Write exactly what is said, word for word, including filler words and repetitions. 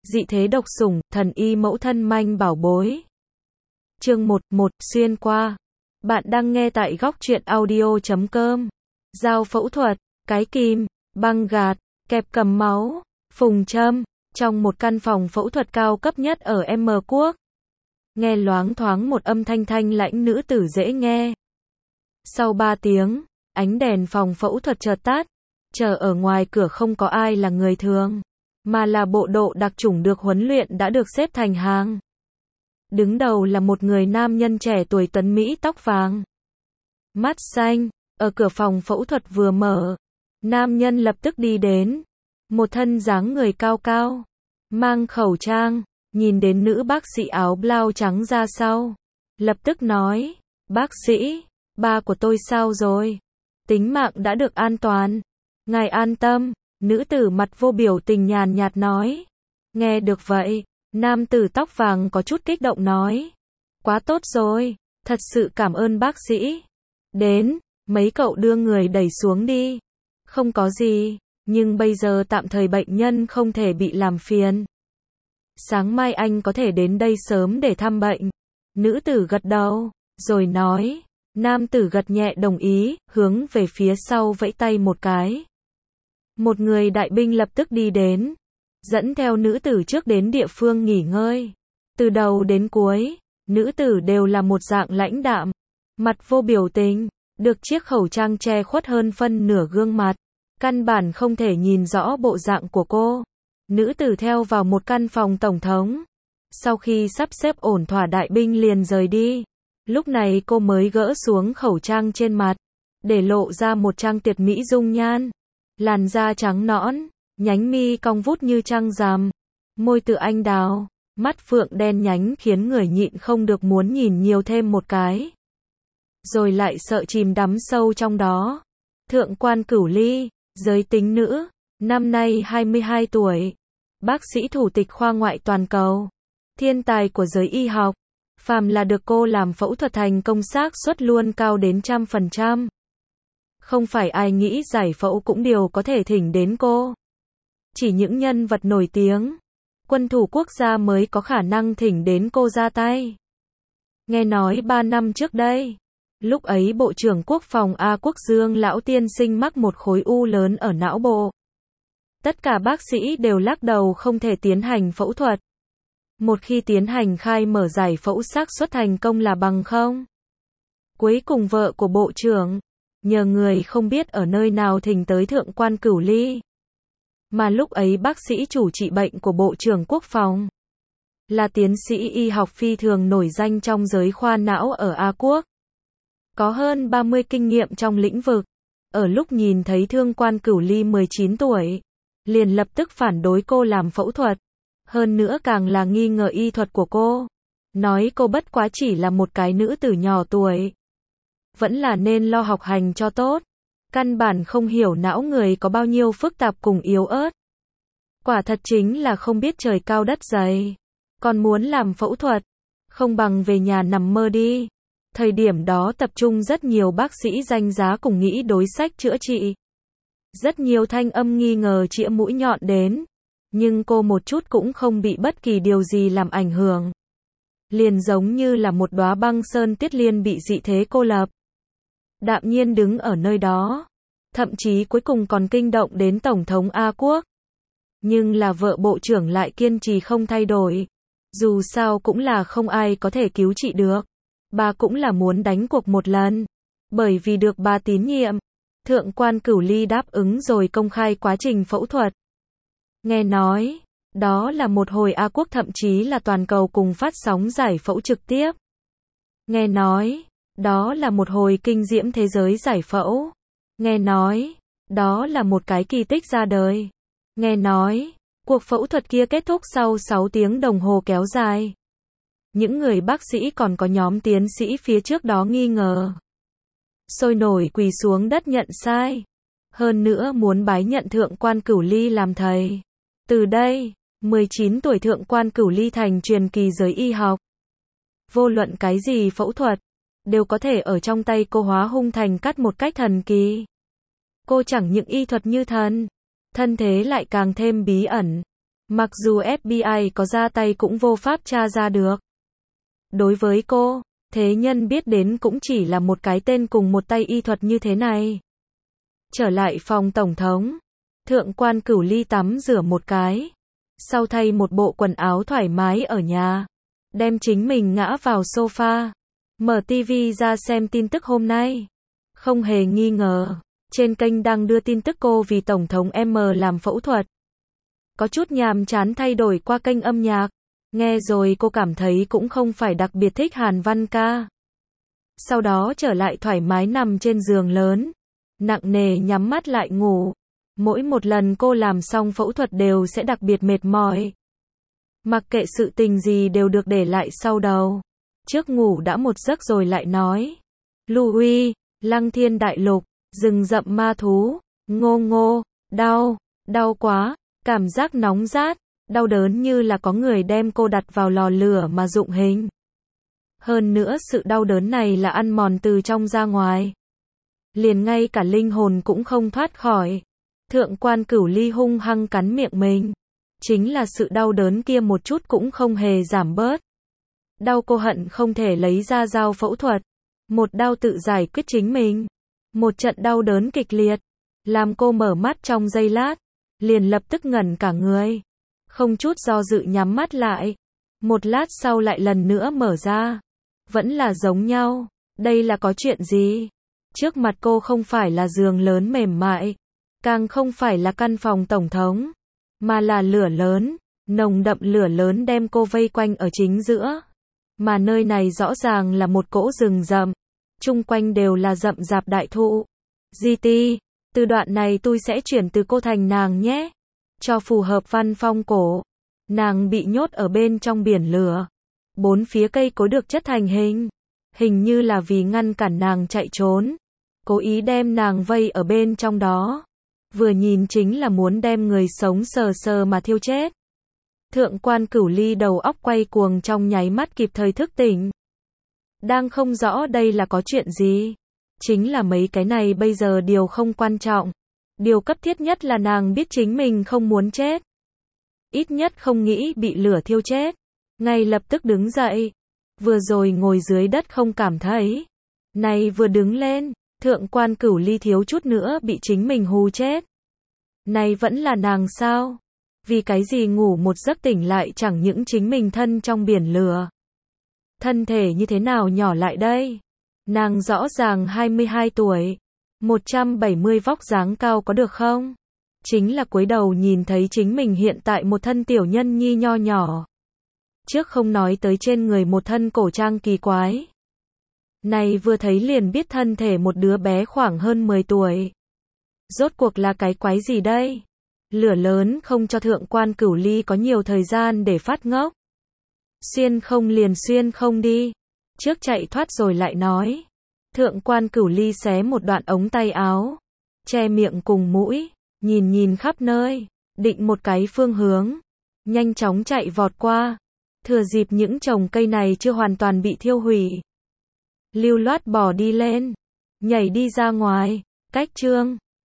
dị thế độc sủng, thần y mẫu thân manh bảo bối. Chương một, một, xuyên qua. Bạn đang nghe tại góc truyện audio chấm com. Dao phẫu thuật, cái kim, băng gạt, kẹp cầm máu, phùng châm, trong một căn phòng phẫu thuật cao cấp nhất ở M Quốc. Nghe loáng thoáng một âm thanh thanh lãnh nữ tử dễ nghe. Sau ba tiếng, ánh đèn phòng phẫu thuật chợt tắt, chờ ở ngoài cửa không có ai là người thường, mà là bộ đội đặc chủng được huấn luyện đã được xếp thành hàng. Đứng đầu là một người nam nhân trẻ tuổi tuấn Mỹ tóc vàng, mắt xanh, ở cửa phòng phẫu thuật vừa mở, nam nhân lập tức đi đến, một thân dáng người cao cao, mang khẩu trang, nhìn đến nữ bác sĩ áo blau trắng ra sau, lập tức nói, bác sĩ, ba của tôi sao rồi? Tính mạng đã được an toàn. Ngài an tâm, nữ tử mặt vô biểu tình nhàn nhạt nói. Nghe được vậy, nam tử tóc vàng có chút kích động nói. Quá tốt rồi, thật sự cảm ơn bác sĩ. Đến, mấy cậu đưa người đẩy xuống đi. Không có gì, nhưng bây giờ tạm thời bệnh nhân không thể bị làm phiền. Sáng mai anh có thể đến đây sớm để thăm bệnh. Nữ tử gật đầu, rồi nói. Nam tử gật nhẹ đồng ý, hướng về phía sau vẫy tay một cái. Một người đại binh lập tức đi đến, dẫn theo nữ tử trước đến địa phương nghỉ ngơi. Từ đầu đến cuối, nữ tử đều là một dạng lãnh đạm, mặt vô biểu tình, được chiếc khẩu trang che khuất hơn phân nửa gương mặt. Căn bản không thể nhìn rõ bộ dạng của cô. Nữ tử theo vào một căn phòng tổng thống. Sau khi sắp xếp ổn thỏa đại binh liền rời đi. Lúc này cô mới gỡ xuống khẩu trang trên mặt, để lộ ra một trang tuyệt mỹ dung nhan. Làn da trắng nõn, nhánh mi cong vút như trăng rằm, môi tựa anh đào, mắt phượng đen nhánh khiến người nhịn không được muốn nhìn nhiều thêm một cái. Rồi lại sợ chìm đắm sâu trong đó. Thượng quan Cửu Ly, giới tính nữ, năm nay hai mươi hai tuổi, bác sĩ thủ tịch khoa ngoại toàn cầu, thiên tài của giới y học. Phàm là được cô làm phẫu thuật thành công xác suất luôn cao đến trăm phần trăm. Không phải ai nghĩ giải phẫu cũng đều có thể thỉnh đến cô. Chỉ những nhân vật nổi tiếng, quân thủ quốc gia mới có khả năng thỉnh đến cô ra tay. Nghe nói ba năm trước đây, lúc ấy Bộ trưởng Quốc phòng A Quốc Dương Lão Tiên Sinh mắc một khối u lớn ở não bộ. Tất cả bác sĩ đều lắc đầu không thể tiến hành phẫu thuật. Một khi tiến hành khai mở giải phẫu xác suất thành công là bằng không. Cuối cùng vợ của bộ trưởng, nhờ người không biết ở nơi nào thỉnh tới thượng quan Cửu Ly. Mà lúc ấy bác sĩ chủ trị bệnh của Bộ trưởng Quốc phòng, là tiến sĩ y học phi thường nổi danh trong giới khoa não ở A Quốc. Có hơn ba mươi kinh nghiệm trong lĩnh vực. Ở lúc nhìn thấy thượng quan Cửu Ly mười chín tuổi, liền lập tức phản đối cô làm phẫu thuật. Hơn nữa càng là nghi ngờ y thuật của cô. Nói cô bất quá chỉ là một cái nữ tử nhỏ tuổi. Vẫn là nên lo học hành cho tốt. Căn bản không hiểu não người có bao nhiêu phức tạp cùng yếu ớt. Quả thật chính là không biết trời cao đất dày. Còn muốn làm phẫu thuật, không bằng về nhà nằm mơ đi. Thời điểm đó tập trung rất nhiều bác sĩ danh giá cùng nghĩ đối sách chữa trị. Rất nhiều thanh âm nghi ngờ chĩa mũi nhọn đến. Nhưng cô một chút cũng không bị bất kỳ điều gì làm ảnh hưởng. Liền giống như là một đóa băng sơn tuyết liên bị dị thế cô lập. Đạm nhiên đứng ở nơi đó. Thậm chí cuối cùng còn kinh động đến Tổng thống A Quốc. Nhưng là vợ bộ trưởng lại kiên trì không thay đổi. Dù sao cũng là không ai có thể cứu trị được. Bà cũng là muốn đánh cuộc một lần. Bởi vì được bà tín nhiệm. Thượng quan Cửu Ly đáp ứng rồi công khai quá trình phẫu thuật. Nghe nói, đó là một hồi A Quốc thậm chí là toàn cầu cùng phát sóng giải phẫu trực tiếp. Nghe nói, đó là một hồi kinh diễm thế giới giải phẫu. Nghe nói, đó là một cái kỳ tích ra đời. Nghe nói, cuộc phẫu thuật kia kết thúc sau sáu tiếng đồng hồ kéo dài. Những người bác sĩ còn có nhóm tiến sĩ phía trước đó nghi ngờ. Sôi nổi quỳ xuống đất nhận sai. Hơn nữa muốn bái nhận thượng quan Cửu Ly làm thầy. Từ đây, mười chín tuổi thượng quan Cửu Ly thành truyền kỳ giới y học. Vô luận cái gì phẫu thuật, đều có thể ở trong tay cô hóa hung thành cắt một cách thần kỳ. Cô chẳng những y thuật như thần, thân thế lại càng thêm bí ẩn. Mặc dù ép bê i có ra tay cũng vô pháp tra ra được. Đối với cô, thế nhân biết đến cũng chỉ là một cái tên cùng một tay y thuật như thế này. Trở lại phòng tổng thống, thượng quan Cửu Ly tắm rửa một cái, sau thay một bộ quần áo thoải mái ở nhà, đem chính mình ngã vào sofa, mở tivi ra xem tin tức hôm nay. Không hề nghi ngờ, trên kênh đang đưa tin tức cô vì tổng thống M làm phẫu thuật. Có chút nhàm chán thay đổi qua kênh âm nhạc, nghe rồi cô cảm thấy cũng không phải đặc biệt thích Hàn Văn ca. Sau đó trở lại thoải mái nằm trên giường lớn, nặng nề nhắm mắt lại ngủ. Mỗi một lần cô làm xong phẫu thuật đều sẽ đặc biệt mệt mỏi. Mặc kệ sự tình gì đều được để lại sau đầu. Trước ngủ đã một giấc rồi lại nói. Louis, Lăng Thiên Đại Lục, rừng rậm ma thú, ngô ngô, đau, đau quá, cảm giác nóng rát, đau đớn như là có người đem cô đặt vào lò lửa mà dụng hình. Hơn nữa sự đau đớn này là ăn mòn từ trong ra ngoài. Liền ngay cả linh hồn cũng không thoát khỏi. Thượng quan Cửu Ly hung hăng cắn miệng mình. Chính là sự đau đớn kia một chút cũng không hề giảm bớt. Đau cô hận không thể lấy ra dao phẫu thuật. Một đao tự giải quyết chính mình. Một trận đau đớn kịch liệt. Làm cô mở mắt trong giây lát. Liền lập tức ngẩn cả người. Không chút do dự nhắm mắt lại. Một lát sau lại lần nữa mở ra. Vẫn là giống nhau. Đây là có chuyện gì? Trước mặt cô không phải là giường lớn mềm mại. Càng không phải là căn phòng tổng thống. Mà là lửa lớn. Nồng đậm lửa lớn đem cô vây quanh ở chính giữa. Mà nơi này rõ ràng là một cỗ rừng rậm. Chung quanh đều là rậm rạp đại thụ. giê tê, từ đoạn này tôi sẽ chuyển từ cô thành nàng nhé. Cho phù hợp văn phong cổ. Nàng bị nhốt ở bên trong biển lửa. Bốn phía cây cối được chất thành hình. Hình như là vì ngăn cản nàng chạy trốn. Cố ý đem nàng vây ở bên trong đó. Vừa nhìn chính là muốn đem người sống sờ sờ mà thiêu chết. Thượng quan Cửu Ly đầu óc quay cuồng trong nháy mắt kịp thời thức tỉnh. Đang không rõ đây là có chuyện gì. Chính là mấy cái này bây giờ điều không quan trọng. Điều cấp thiết nhất là nàng biết chính mình không muốn chết. Ít nhất không nghĩ bị lửa thiêu chết. Ngay lập tức đứng dậy. Vừa rồi ngồi dưới đất không cảm thấy. Này vừa đứng lên, thượng quan Cửu Ly thiếu chút nữa bị chính mình hù chết. Này vẫn là nàng sao? Vì cái gì ngủ một giấc tỉnh lại chẳng những chính mình thân trong biển lửa. Thân thể như thế nào nhỏ lại đây? Nàng rõ ràng hai mươi hai tuổi. một trăm bảy mươi vóc dáng cao có được không? Chính là cúi đầu nhìn thấy chính mình hiện tại một thân tiểu nhân nhi nho nhỏ. Trước không nói tới trên người một thân cổ trang kỳ quái. Này vừa thấy liền biết thân thể một đứa bé khoảng hơn mười tuổi. Rốt cuộc là cái quái gì đây? Lửa lớn không cho thượng quan Cửu Ly có nhiều thời gian để phát ngốc. Xuyên không liền xuyên không đi. Trước chạy thoát rồi lại nói. Thượng quan Cửu Ly xé một đoạn ống tay áo. Che miệng cùng mũi. Nhìn nhìn khắp nơi. Định một cái phương hướng. Nhanh chóng chạy vọt qua. Thừa dịp những chồng cây này chưa hoàn toàn bị thiêu hủy. Lưu loát bò đi lên. Nhảy đi ra ngoài. Cách chương.